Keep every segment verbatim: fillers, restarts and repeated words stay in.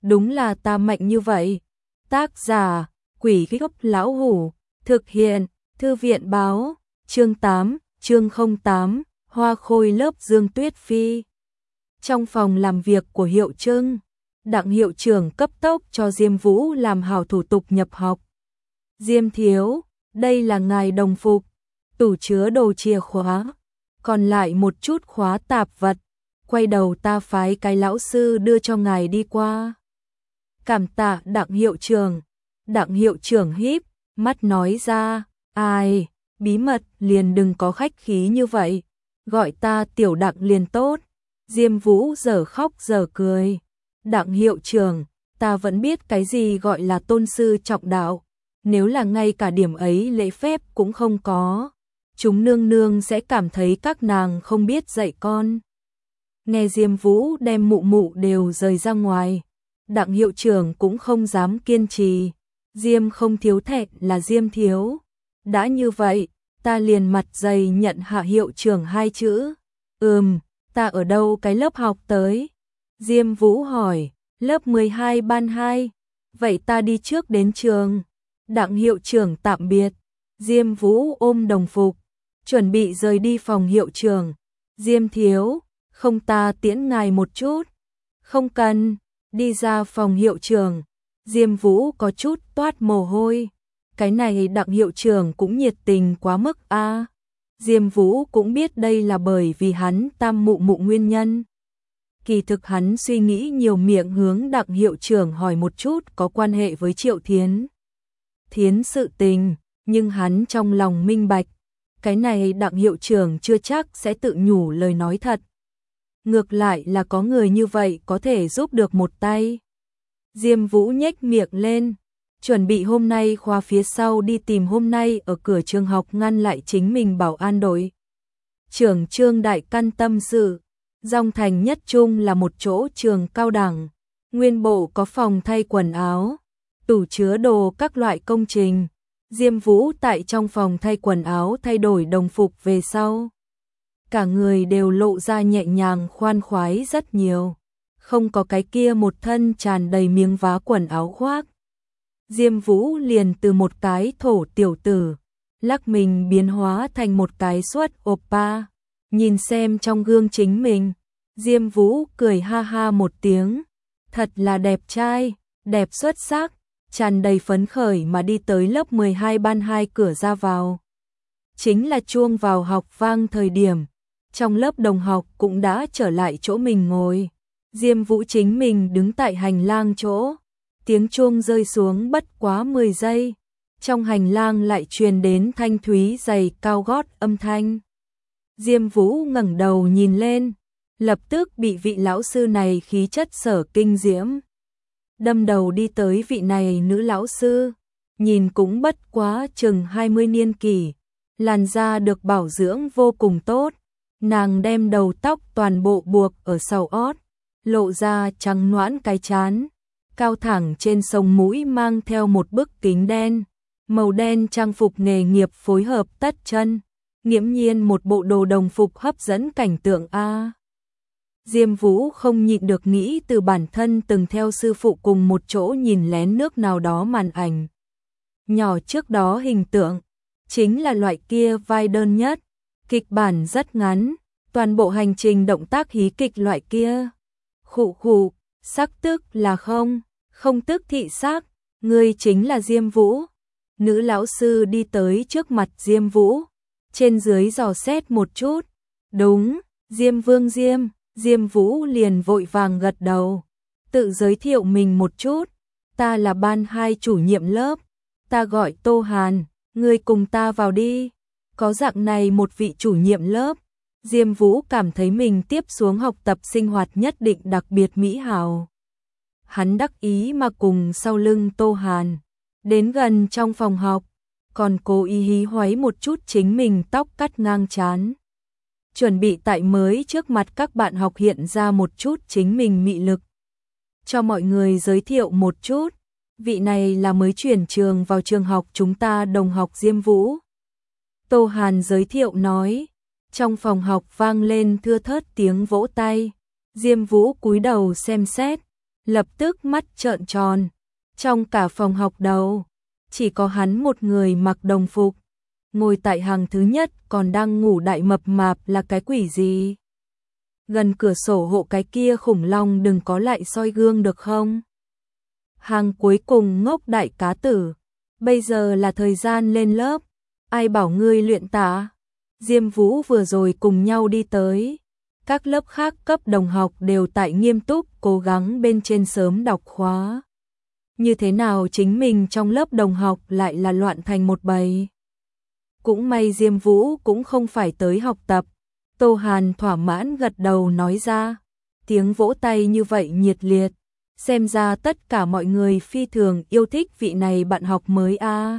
đúng là ta mạnh như vậy. Tác giả, Quỷ Gốc Lão Hủ, thực hiện, Thư viện báo, chương tám, chương không tám, Hoa Khôi lớp Dương Tuyết Phi. Trong phòng làm việc của Hiệu Trưng, Đặng hiệu trưởng cấp tốc cho Diêm Vũ làm hảo thủ tục nhập học. Diêm thiếu, đây là ngài đồng phục, tủ chứa đồ chìa khóa, còn lại một chút khóa tạp vật, quay đầu ta phái cái lão sư đưa cho ngài đi qua. Cảm tạ Đặng hiệu trưởng. Đặng hiệu trưởng híp mắt nói ra, ai, bí mật liền đừng có khách khí như vậy, gọi ta tiểu Đặng liền tốt. Diêm Vũ giờ khóc giờ cười. Đặng hiệu trưởng, ta vẫn biết cái gì gọi là tôn sư trọng đạo, nếu là ngay cả điểm ấy lễ phép cũng không có, chúng nương nương sẽ cảm thấy các nàng không biết dạy con. Nghe Diêm Vũ đem mụ mụ đều rời ra ngoài, Đặng hiệu trưởng cũng không dám kiên trì. Diêm không thiếu thẹn là Diêm thiếu. Đã như vậy, ta liền mặt dày nhận hạ hiệu trưởng hai chữ. Ừm, ta ở đâu cái lớp học tới? Diêm Vũ hỏi, lớp mười hai ban hai. Vậy ta đi trước đến trường. Đặng hiệu trưởng tạm biệt. Diêm Vũ ôm đồng phục, chuẩn bị rời đi phòng hiệu trưởng. Diêm thiếu, không ta tiễn ngài một chút. Không cần, đi ra phòng hiệu trưởng. Diêm Vũ có chút toát mồ hôi. Cái này Đặng hiệu trưởng cũng nhiệt tình quá mức a. À. Diêm Vũ cũng biết đây là bởi vì hắn tam mụ mụ nguyên nhân. Kỳ thực hắn suy nghĩ nhiều miệng hướng Đặng hiệu trưởng hỏi một chút có quan hệ với Triệu Thiến. Thiến sự tình, nhưng hắn trong lòng minh bạch, cái này Đặng hiệu trưởng chưa chắc sẽ tự nhủ lời nói thật. Ngược lại là có người như vậy có thể giúp được một tay. Diêm Vũ nhếch miệng lên, chuẩn bị hôm nay khóa phía sau đi tìm hôm nay ở cửa trường học ngăn lại chính mình bảo an đội. Trưởng Trương Đại Căn tâm sự, Dòng Thành Nhất Trung là một chỗ trường cao đẳng, nguyên bộ có phòng thay quần áo, tủ chứa đồ các loại công trình. Diêm Vũ tại trong phòng thay quần áo thay đổi đồng phục về sau, cả người đều lộ ra nhẹ nhàng khoan khoái rất nhiều, không có cái kia một thân tràn đầy miếng vá quần áo khoác. Diêm Vũ liền từ một cái thổ tiểu tử, lắc mình biến hóa thành một cái suất oppa, nhìn xem trong gương chính mình. Diêm Vũ cười ha ha một tiếng, thật là đẹp trai, đẹp xuất sắc, tràn đầy phấn khởi mà đi tới lớp mười hai ban hai cửa ra vào. Chính là chuông vào học vang thời điểm, trong lớp đồng học cũng đã trở lại chỗ mình ngồi. Diêm Vũ chính mình đứng tại hành lang chỗ, tiếng chuông rơi xuống bất quá mười giây, trong hành lang lại truyền đến thanh thúy giày cao gót âm thanh. Diêm Vũ ngẩng đầu nhìn lên, lập tức bị vị lão sư này khí chất sở kinh diễm. Đâm đầu đi tới vị này nữ lão sư, nhìn cũng bất quá chừng hai mươi niên kỷ, làn da được bảo dưỡng vô cùng tốt, nàng đem đầu tóc toàn bộ buộc ở sau ót, lộ ra trắng nõn cái trán, cao thẳng trên sống mũi mang theo một bức kính đen, màu đen trang phục nghề nghiệp phối hợp tất chân, nghiễm nhiên một bộ đồ đồng phục hấp dẫn cảnh tượng a. Diêm Vũ không nhịn được nghĩ từ bản thân từng theo sư phụ cùng một chỗ nhìn lén nước nào đó màn ảnh nhỏ trước đó hình tượng, chính là loại kia vai đơn nhất, kịch bản rất ngắn, toàn bộ hành trình động tác hí kịch loại kia. Khụ khụ, sắc tức là không, không tức thị sắc, ngươi chính là Diêm Vũ. Nữ lão sư đi tới trước mặt Diêm Vũ, trên dưới dò xét một chút. Đúng, Diêm Vương Diêm. Diêm Vũ liền vội vàng gật đầu, tự giới thiệu mình một chút, ta là ban hai chủ nhiệm lớp, ta gọi Tô Hàn, ngươi cùng ta vào đi. Có dạng này một vị chủ nhiệm lớp, Diêm Vũ cảm thấy mình tiếp xuống học tập sinh hoạt nhất định đặc biệt mỹ hào. Hắn đắc ý mà cùng sau lưng Tô Hàn, đến gần trong phòng học, còn cố ý hí hoáy một chút chính mình tóc cắt ngang trán. Chuẩn bị tại mới trước mặt các bạn học hiện ra một chút chính mình mị lực. Cho mọi người giới thiệu một chút, vị này là mới chuyển trường vào trường học chúng ta đồng học Diêm Vũ. Tô Hàn giới thiệu nói, trong phòng học vang lên thưa thớt tiếng vỗ tay. Diêm Vũ cúi đầu xem xét, lập tức mắt trợn tròn. Trong cả phòng học đầu, chỉ có hắn một người mặc đồng phục, ngồi tại hàng thứ nhất còn đang ngủ đại mập mạp là cái quỷ gì? Gần cửa sổ hộ cái kia khủng long đừng có lại soi gương được không? Hàng cuối cùng ngốc đại cá tử, bây giờ là thời gian lên lớp, ai bảo ngươi luyện tạ? Diêm Vũ vừa rồi cùng nhau đi tới, các lớp khác cấp đồng học đều tại nghiêm túc cố gắng bên trên sớm đọc khóa. Như thế nào chính mình trong lớp đồng học lại là loạn thành một bầy? Cũng may Diêm Vũ cũng không phải tới học tập. Tô Hàn thỏa mãn gật đầu nói ra, tiếng vỗ tay như vậy nhiệt liệt, xem ra tất cả mọi người phi thường yêu thích vị này bạn học mới a. À.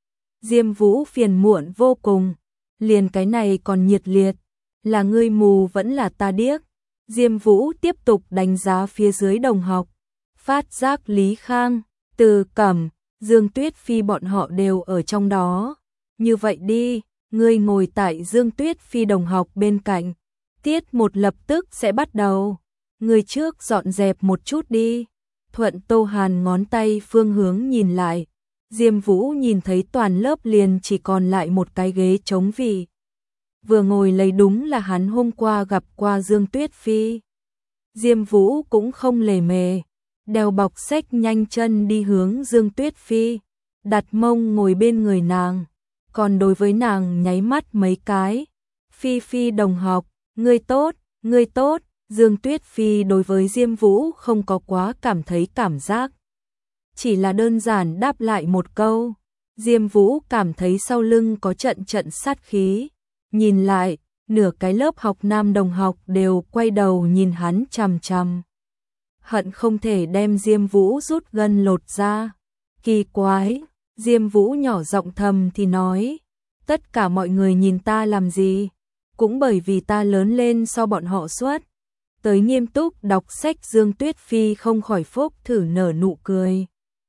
Diêm Vũ phiền muộn vô cùng, liền cái này còn nhiệt liệt, là ngươi mù vẫn là ta điếc. Diêm Vũ tiếp tục đánh giá phía dưới đồng học, phát giác Lý Khang, Từ Cẩm, Dương Tuyết Phi bọn họ đều ở trong đó. Như vậy đi, ngươi ngồi tại Dương Tuyết Phi đồng học bên cạnh, tiết một lập tức sẽ bắt đầu. Ngươi trước dọn dẹp một chút đi. Thuận Tô Hàn ngón tay phương hướng nhìn lại, Diêm Vũ nhìn thấy toàn lớp liền chỉ còn lại một cái ghế trống vị. Vừa ngồi lấy đúng là hắn hôm qua gặp qua Dương Tuyết Phi. Diêm Vũ cũng không lề mề, đeo bọc sách nhanh chân đi hướng Dương Tuyết Phi, đặt mông ngồi bên người nàng, còn đối với nàng nháy mắt mấy cái. Phi Phi đồng học, ngươi tốt, ngươi tốt. Dương Tuyết Phi đối với Diêm Vũ không có quá cảm thấy cảm giác, chỉ là đơn giản đáp lại một câu. Diêm Vũ cảm thấy sau lưng có trận trận sát khí, nhìn lại, nửa cái lớp học nam đồng học đều quay đầu nhìn hắn chằm chằm, hận không thể đem Diêm Vũ rút gân lột ra. Kỳ quái, Diêm Vũ nhỏ giọng thầm thì nói, tất cả mọi người nhìn ta làm gì? Cũng bởi vì ta lớn lên so bọn họ suốt. Tới nghiêm túc đọc sách Dương Tuyết Phi không khỏi phốc thử nở nụ cười,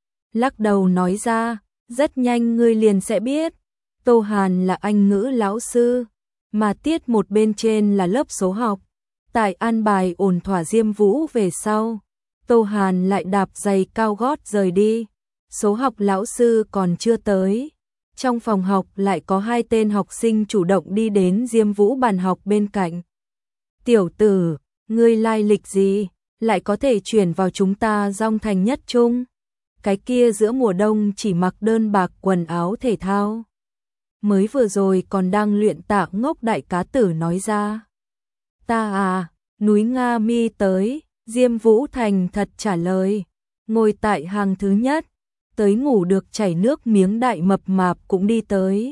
lắc đầu nói ra, rất nhanh ngươi liền sẽ biết. Tô Hàn là Anh ngữ lão sư, mà tiết một bên trên là lớp số học. Tại an bài ổn thỏa Diêm Vũ về sau, Tô Hàn lại đạp giày cao gót rời đi. Số học lão sư còn chưa tới, trong phòng học lại có hai tên học sinh chủ động đi đến Diêm Vũ bàn học bên cạnh. Tiểu tử, ngươi lai lịch gì, lại có thể chuyển vào chúng ta Dong Thành Nhất Trung? Cái kia giữa mùa đông chỉ mặc đơn bạc quần áo thể thao, mới vừa rồi còn đang luyện tạ ngốc đại cá tử nói ra. Ta à, núi Nga Mi tới. Diêm Vũ thành thật trả lời, ngồi tại hàng thứ nhất, tới ngủ được chảy nước miếng đại mập mạp cũng đi tới.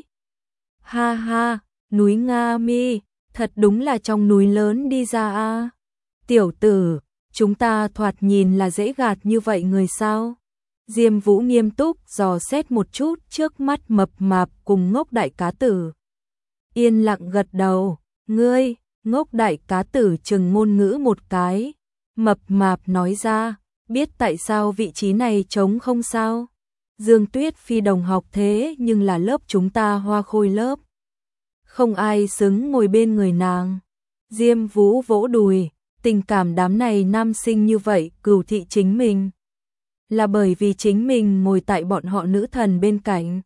Ha ha, núi Nga Mi, thật đúng là trong núi lớn đi ra a. Tiểu tử, chúng ta thoạt nhìn là dễ gạt như vậy người sao? Diêm Vũ nghiêm túc dò xét một chút trước mắt mập mạp cùng ngốc đại cá tử. Yên lặng gật đầu, ngươi, ngốc đại cá tử chừng ngôn ngữ một cái. Mập mạp nói ra, biết tại sao vị trí này trống không sao? Dương Tuyết Phi đồng học thế nhưng là lớp chúng ta Hoa Khôi lớp, không ai xứng ngồi bên người nàng. Diêm Vũ vỗ đùi, tình cảm đám này nam sinh như vậy cừu thị chính mình, là bởi vì chính mình ngồi tại bọn họ nữ thần bên cạnh.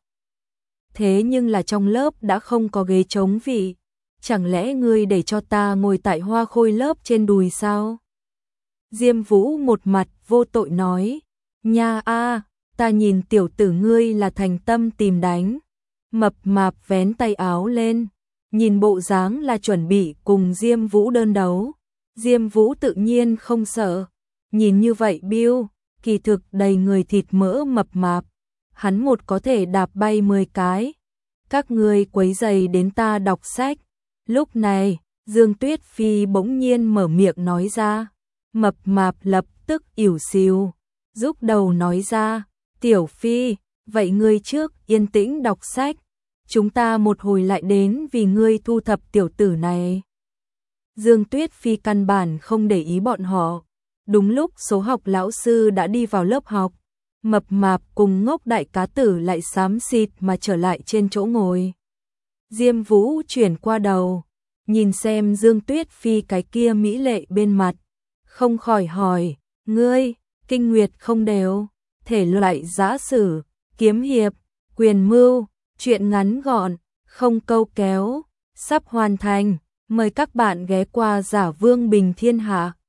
Thế nhưng là trong lớp đã không có ghế trống vị, chẳng lẽ ngươi để cho ta ngồi tại Hoa Khôi lớp trên đùi sao? Diêm Vũ một mặt vô tội nói, nha a, ta nhìn tiểu tử ngươi là thành tâm tìm đánh. Mập mạp vén tay áo lên, nhìn bộ dáng là chuẩn bị cùng Diêm Vũ đơn đấu. Diêm Vũ tự nhiên không sợ, nhìn như vậy biêu, kỳ thực đầy người thịt mỡ mập mạp, hắn một có thể đạp bay mười cái. Các ngươi quấy rầy đến ta đọc sách. Lúc này, Dương Tuyết Phi bỗng nhiên mở miệng nói ra. Mập mạp lập tức ỉu xìu, rúc đầu nói ra, Tiểu Phi, vậy ngươi trước yên tĩnh đọc sách, chúng ta một hồi lại đến vì ngươi thu thập tiểu tử này. Dương Tuyết Phi căn bản không để ý bọn họ. Đúng lúc số học lão sư đã đi vào lớp học, mập mạp cùng ngốc đại cá tử lại xám xịt mà trở lại trên chỗ ngồi. Diêm Vũ chuyển qua đầu, nhìn xem Dương Tuyết Phi cái kia mỹ lệ bên mặt, không khỏi hỏi, ngươi, kinh nguyệt không đều, thể loại giã sử, kiếm hiệp, quyền mưu, truyện ngắn gọn, không câu kéo, sắp hoàn thành. Mời các bạn ghé qua Giả Vương Bình Thiên Hạ.